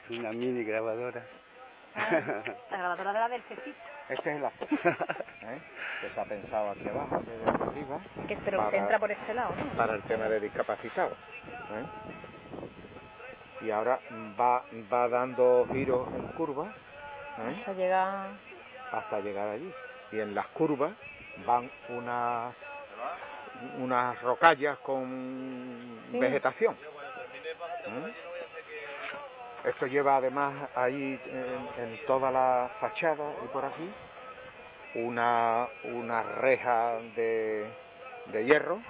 Una mini grabadora. La grabadora de la del cecito. Este es el acceso, que se ha pensado aquí abajo, desde arriba. Pero se entra por este lado, ¿no? Para el tema de discapacitados. Y ahora va dando giros en curvas. Hasta llegar allí. Y en las curvas van unas rocallas con vegetación. Esto lleva además ahí en toda la fachada y por aquí una reja de hierro,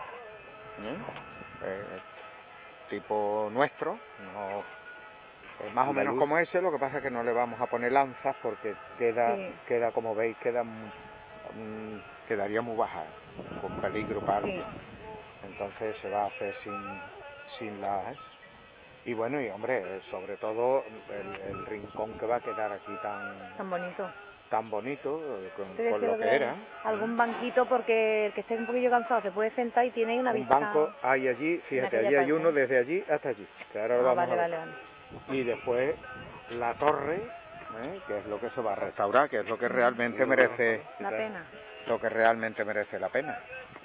tipo nuestro, más o menos como ese. Lo que pasa es que no le vamos a poner lanzas porque queda como veis, quedaría muy baja, con peligro para alguien. Entonces se va a hacer sin las... Y bueno, y hombre, sobre todo el rincón que va a quedar aquí tan bonito con lo que era. Algún banquito, porque el que esté un poquillo cansado se puede sentar y tiene una vista. Un banco hay allí, fíjate, allí hay uno desde allí hasta allí, que ahora lo vamos a ver. Vale. Y después la torre, que es lo que se va a restaurar, que es lo que realmente merece la pena. Lo que realmente merece la pena.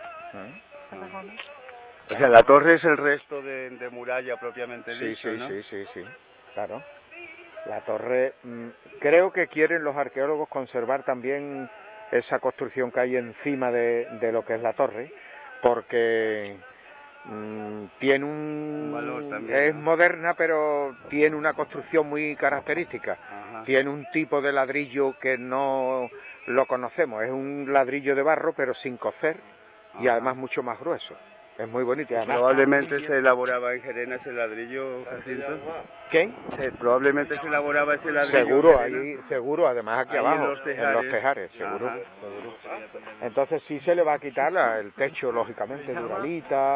O sea, la torre es el resto de muralla propiamente dicho, ¿no? Sí, claro. La torre, creo que quieren los arqueólogos conservar también esa construcción que hay encima de lo que es la torre, porque tiene un valor también, es ¿no? Moderna, pero tiene una construcción muy característica. Tiene un tipo de ladrillo que no lo conocemos, es un ladrillo de barro pero sin cocer y además mucho más grueso. Es muy bonito. Y además probablemente se elaboraba en Gerena ese ladrillo, Jacinto. ¿Quién? Probablemente se elaboraba ese ladrillo. Seguro, además aquí abajo, en los tejares, seguro. Entonces sí se le va a quitar el techo, lógicamente, de Uralita.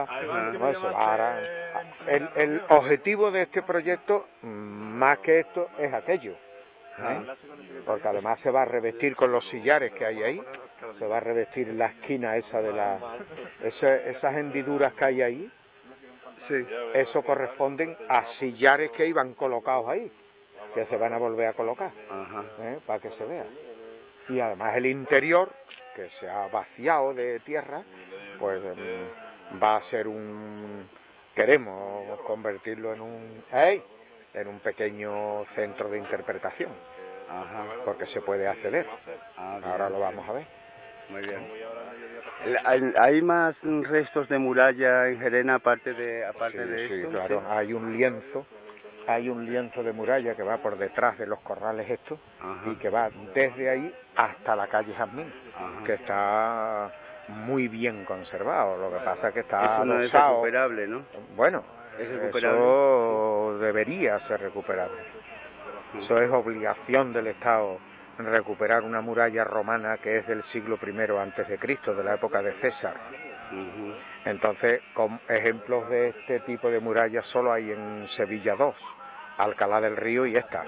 El objetivo de este proyecto, más que esto, es aquello. Porque además se va a revestir con los sillares que hay ahí, se va a revestir la esquina esa esas hendiduras que hay ahí, eso corresponden a sillares que iban colocados ahí, que se van a volver a colocar, para que se vea. Y además el interior, que se ha vaciado de tierra, pues va a ser queremos convertirlo en un pequeño centro de interpretación, porque se puede acceder. Ahora lo vamos a ver. Muy bien. ¿Hay más restos de muralla en Gerena aparte de esto? Sí, claro. Hay un lienzo de muralla que va por detrás de los corrales estos y que va desde ahí hasta la calle Jazmín, que está muy bien conservado. Lo que pasa es que está eso no es recuperable, ¿no? Bueno, ¿es recuperable? Eso debería ser recuperable. Eso es obligación del Estado, recuperar una muralla romana que es del siglo I antes de Cristo, de la época de César. Entonces, con ejemplos de este tipo de murallas solo hay en Sevilla 2, Alcalá del Río y esta.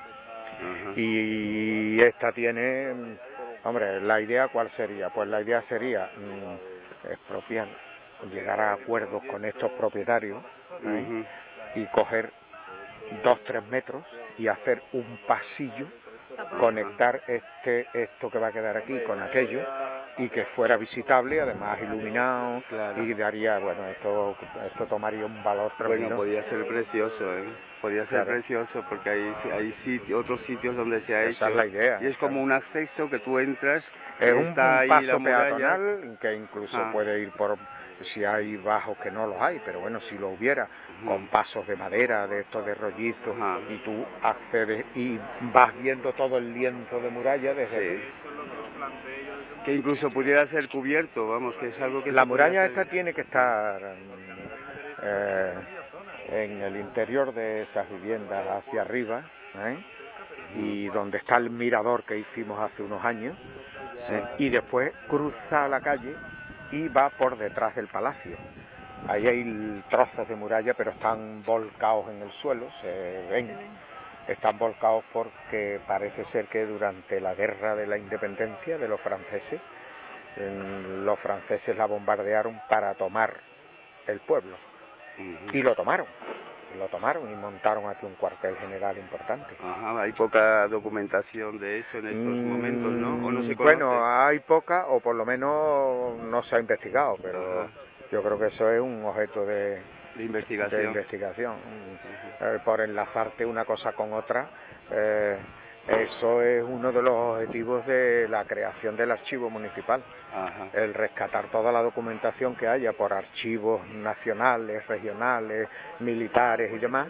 Y esta tiene, hombre, la idea ¿cuál sería? Pues la idea sería expropiar, llegar a acuerdos con estos propietarios y coger 2-3 metros y hacer un pasillo, conectar esto que va a quedar aquí con aquello y que fuera visitable, además iluminado, y daría, bueno, esto tomaría un valor tremendo. Bueno, podría ser precioso, podría ser precioso porque hay otros sitios donde se ha hecho. Esa es la idea. Y es como un acceso que tú entras. Es un paso peatonal que incluso puede ir por, si hay bajos que no los hay, pero bueno, si lo hubiera, con pasos de madera, de estos de rollizos, y tú accedes y vas viendo todo el lienzo de muralla desde aquí. Que incluso pudiera ser cubierto, vamos, que es algo que... La muralla esta tiene que estar en el interior de esas viviendas hacia arriba, y donde está el mirador que hicimos hace unos años, y después cruza la calle y va por detrás del palacio. Ahí hay trozos de muralla, pero están volcados en el suelo, se ven. Están volcados porque parece ser que durante la guerra de la independencia de los franceses la bombardearon para tomar el pueblo. Y lo tomaron. lo tomaron y montaron aquí un cuartel general importante. Ajá, hay poca documentación de eso en estos momentos, ¿no? ¿O no se conoce? Bueno, hay poca, o por lo menos no se ha investigado, pero yo creo que eso es un objeto de investigación. Por enlazarte una cosa con otra, eso es uno de los objetivos de la creación del archivo municipal. Ajá. El rescatar toda la documentación que haya por archivos nacionales, regionales, militares y demás,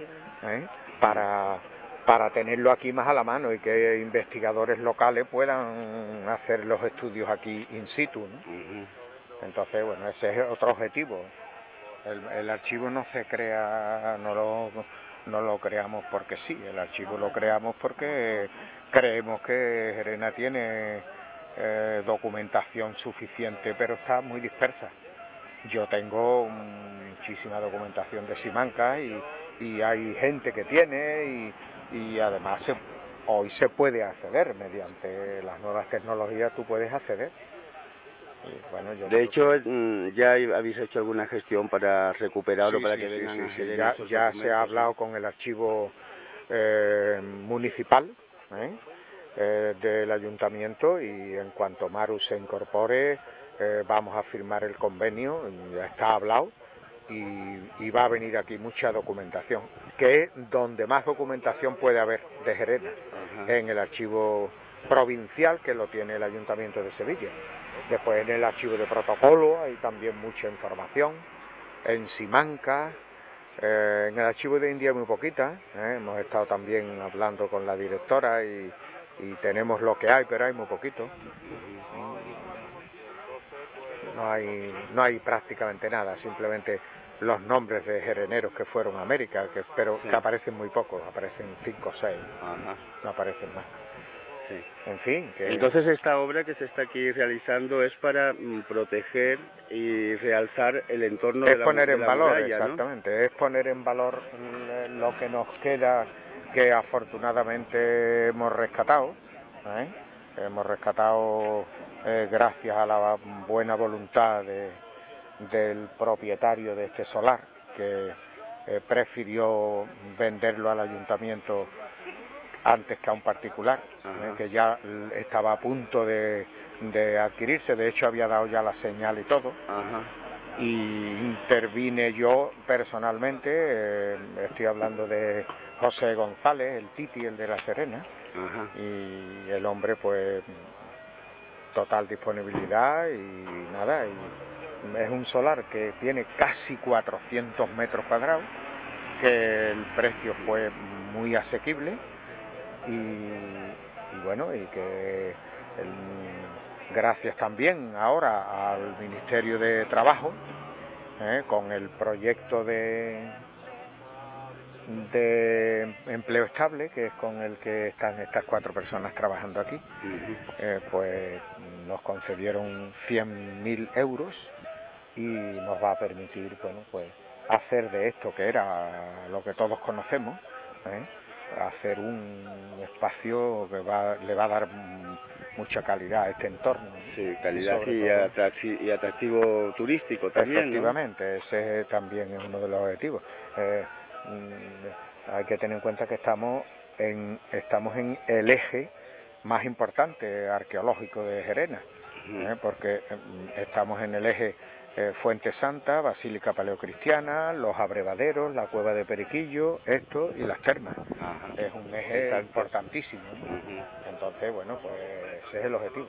para tenerlo aquí más a la mano y que investigadores locales puedan hacer los estudios aquí in situ, ¿no? Entonces, bueno, ese es otro objetivo. El archivo no se crea, no lo creamos porque sí, el archivo lo creamos porque creemos que Gerena tiene documentación suficiente, pero está muy dispersa. Yo tengo muchísima documentación de Simancas y hay gente que tiene y además hoy se puede acceder mediante las nuevas tecnologías, tú puedes acceder. Y bueno, de hecho, ¿ya habéis hecho alguna gestión para recuperarlo, para que vengan a Gerena esos ya se ha hablado con el archivo municipal del ayuntamiento y en cuanto Maru se incorpore vamos a firmar el convenio, ya está hablado y va a venir aquí mucha documentación, que es donde más documentación puede haber de Gerena, en el archivo provincial que lo tiene el Ayuntamiento de Sevilla. Después en el archivo de protocolo hay también mucha información, en Simancas, en el archivo de India muy poquita, hemos estado también hablando con la directora y tenemos lo que hay, pero hay muy poquito. No hay prácticamente nada, simplemente los nombres de gereneros que fueron a América, pero que aparecen muy pocos, aparecen 5 o 6, no aparecen más. Sí. En fin. Entonces esta obra que se está aquí realizando es para proteger y realzar el entorno de la muralla. Es poner en valor, exactamente, ¿no? Es poner en valor lo que nos queda, que afortunadamente hemos rescatado. Hemos rescatado gracias a la buena voluntad del propietario de este solar, que prefirió venderlo al ayuntamiento antes que a un particular, que ya estaba a punto de adquirirse, de hecho había dado ya la señal y todo. Y intervine yo personalmente, estoy hablando de José González, el Titi, el de La Serena, y el hombre pues total disponibilidad y nada, y es un solar que tiene casi 400 metros cuadrados, que el precio fue muy asequible. Y bueno, y que gracias también ahora al Ministerio de Trabajo, con el proyecto de empleo estable, que es con el que están estas 4 personas trabajando aquí, pues nos concedieron 100.000 euros y nos va a permitir, bueno, pues hacer de esto, que era lo que todos conocemos, hacer un espacio que le va a dar mucha calidad a este entorno. Sí, calidad y atractivo turístico también. Efectivamente, ¿no? Ese también es uno de los objetivos. Hay que tener en cuenta que estamos en el eje más importante arqueológico de Gerena, porque estamos en el eje Fuente Santa, Basílica Paleocristiana, los abrevaderos, la cueva de Periquillo, esto y las termas. Es un eje importantísimo, ¿no? Entonces, bueno, pues ese es el objetivo.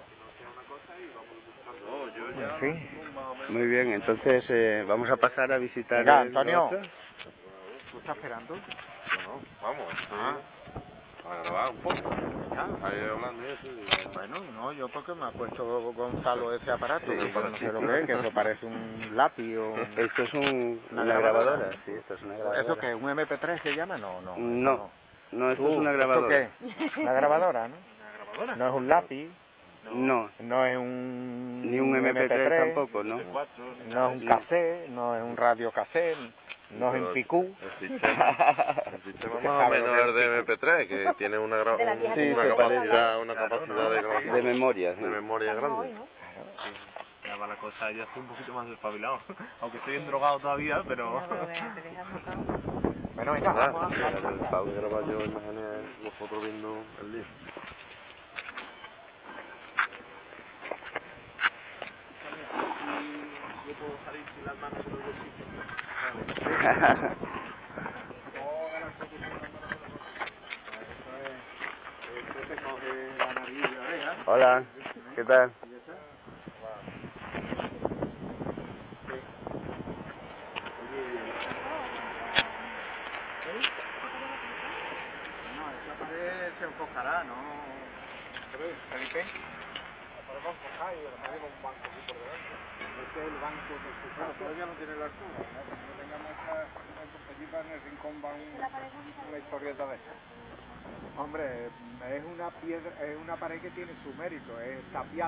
En fin. Muy bien, entonces vamos a pasar a visitar. Venga, Antonio. ¿Tú estás esperando? No, vamos. A grabar un poco. Ahí hablando de eso. Bueno, no, yo porque me ha puesto Gonzalo ese aparato, que yo no sé lo que es, que eso parece un lápiz o... Esto es una grabadora, sí, esto es una grabadora. ¿Eso qué? ¿Un MP3 se llama? No, esto es una grabadora. ¿Esto qué? Una grabadora, ¿no? ¿Una grabadora? No es un lápiz. No. No es un... Ni un MP3 tampoco, ¿no? No es un cassette, no es un radio cassette, no es un picú. El sistema más o menos es de MP3, que tiene una capacidad de memoria. De memoria grande. Ya para la cosa ya estoy un poquito más despabilado, aunque estoy endrogado todavía, pero... Bueno, venga, vamos a... El Pau que graba yo imágenes, vosotros viendo el lío. Yo puedo salir sin las manos en los bolsillos. Hola, ¿qué tal? No, esa pared se enfocará, ¿no? Felipe, la podemos enfocar y le ponemos un banco aquí por delante. Este es el banco que se usa. Todavía no tiene la altura, ¿no? Cuando tengamos allí en el rincón va una historieta de esta. Hombre, es una piedra, es una pared que tiene su mérito, es tapial,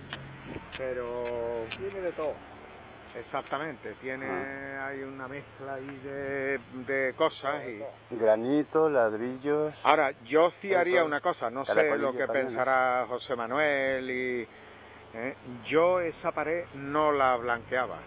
pero tiene de todo. Exactamente, hay una mezcla ahí de cosas y... Granito, ladrillos... Ahora, yo sí haría una cosa, no sé lo que pensará José Manuel y... yo esa pared no la blanqueaba.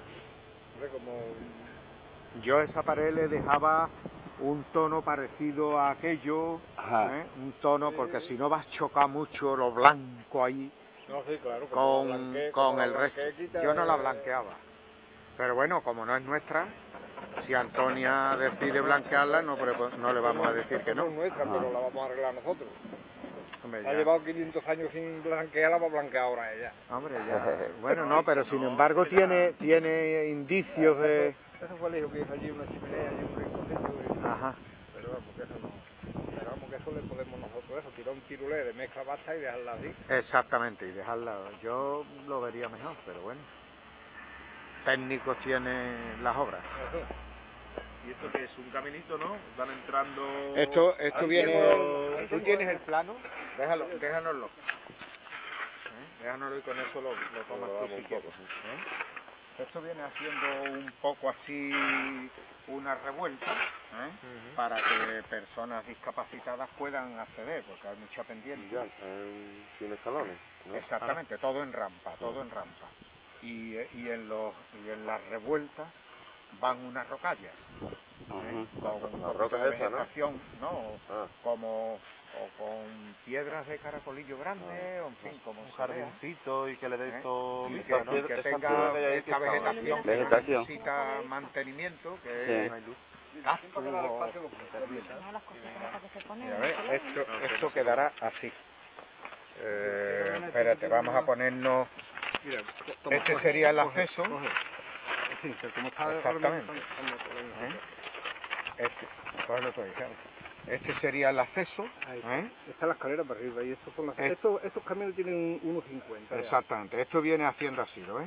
Yo esa pared le dejaba un tono parecido a aquello, un tono, porque si no vas a chocar mucho lo blanco ahí con el resto. Yo no la blanqueaba. Pero bueno, como no es nuestra, si Antonia decide blanquearla, no le vamos a decir que no. No es nuestra, pero la vamos a arreglar nosotros. Hombre, ha llevado 500 años sin blanquearla, va a blanquear ahora ella. Hombre, ya. Bueno, no, pero sin embargo tiene indicios de... Eso fue el hijo que hizo allí una chimenea y un rinconcito. Ajá. Pero vamos, que eso no... Pero vamos, que eso le podemos nosotros eso, tirar un tirulé de mezcla basta y dejarla así. Exactamente, y dejarla... Yo lo vería mejor, pero bueno. Técnicos tienen las obras. ¿Y esto qué es? ¿Un caminito, no? Van entrando... Esto viene... ¿Tú tienes el plano? Déjanoslo. Déjanoslo y con eso lo tomas tú si quieres. Esto viene haciendo un poco así una revuelta, para que personas discapacitadas puedan acceder, porque hay mucha pendiente. Ya, sin escalones, ¿no? Exactamente, todo en rampa, Y en las revueltas van unas rocallas, con las rocas de esas, vegetación, ¿no? O con piedras de caracolillo grande, o en fin, como un jardincito y que le dé esto... Y que tenga esta vegetación que no necesita mantenimiento, que es cactus o... Esto quedará así. Espérate, vamos a ponernos... Este sería el acceso. Exactamente. Este sería el acceso. Está la escalera para arriba y estos caminos tienen 1,50. Exactamente. Esto viene haciendo así, ¿lo ves?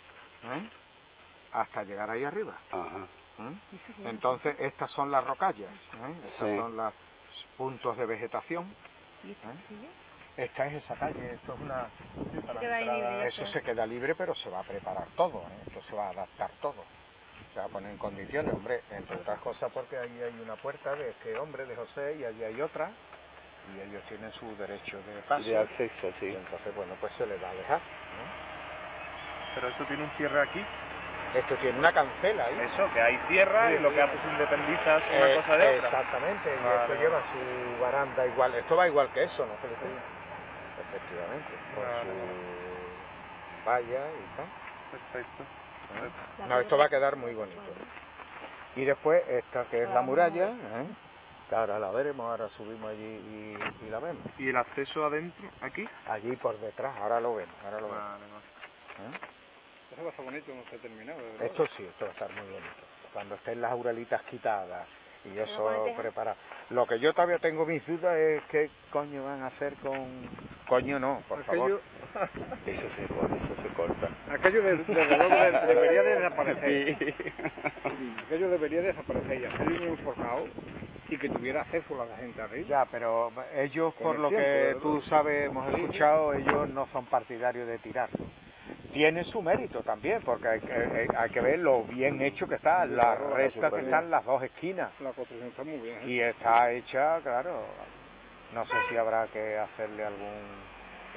Hasta llegar ahí arriba. Entonces estas son las rocallas. Estos son los puntos de vegetación. Esta es esa calle, esto es una... Eso se queda libre, pero se va a preparar todo, esto se va a adaptar todo. Se va a poner en condiciones, hombre, entre otras cosas porque ahí hay una puerta de este hombre, de José, y allí hay otra, y ellos tienen su derecho de paso. De acceso, sí. Y entonces, bueno, pues se les va a dejar, Pero eso tiene un cierre aquí. Esto tiene una cancela ahí. Eso, que hay cierra y lo que hace es independizas una cosa de otra. Exactamente, y esto lleva su baranda igual, esto va igual que eso, ¿no? Efectivamente, con su valla y tal. Perfecto. No, esto va a quedar muy bonito. Y después esta que es la muralla, que ahora la veremos, ahora subimos allí y la vemos. ¿Y el acceso adentro, aquí? Allí por detrás, ahora lo vemos, Eso va a estar bonito, no está terminado, ¿verdad? Esto sí, esto va a estar muy bonito. Cuando estén las aurelitas quitadas y eso preparado. Lo que yo todavía tengo mis dudas es qué coño van a hacer con... Coño no, por favor. Eso se corta. Aquello debería de desaparecer. Aquello debería desaparecer y hacer un enforcado y que tuviera acceso a la gente arriba. Ya, pero ellos, por lo que tú sabes, hemos escuchado, ellos no son partidarios de tirarlo. Tiene su mérito también, porque hay que ver lo bien hecho que está, las restas que están las dos esquinas. La construcción está muy bien. Y está hecha, claro, no sé si habrá que hacerle algún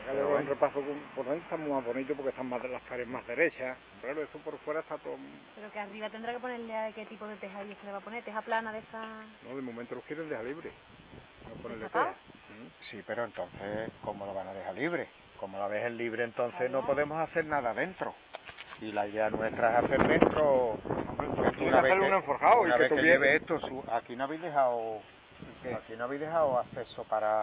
Pero bueno, un repaso por dentro está muy más bonito porque están más las paredes más derechas. Claro, eso por fuera está todo... Pero que arriba tendrá que ponerle a qué tipo de teja y se le va a poner, teja plana de esa... No, de momento los quieren dejar libre. No ponerle ¿Está teja. Sí, pero entonces, ¿cómo lo van a dejar libre? Como lo dejen libre, entonces no podemos hacer nada dentro. Y la idea nuestra es hacer dentro... Una vez un enforjado una y vez que que lleve esto, aquí no habéis dejado acceso para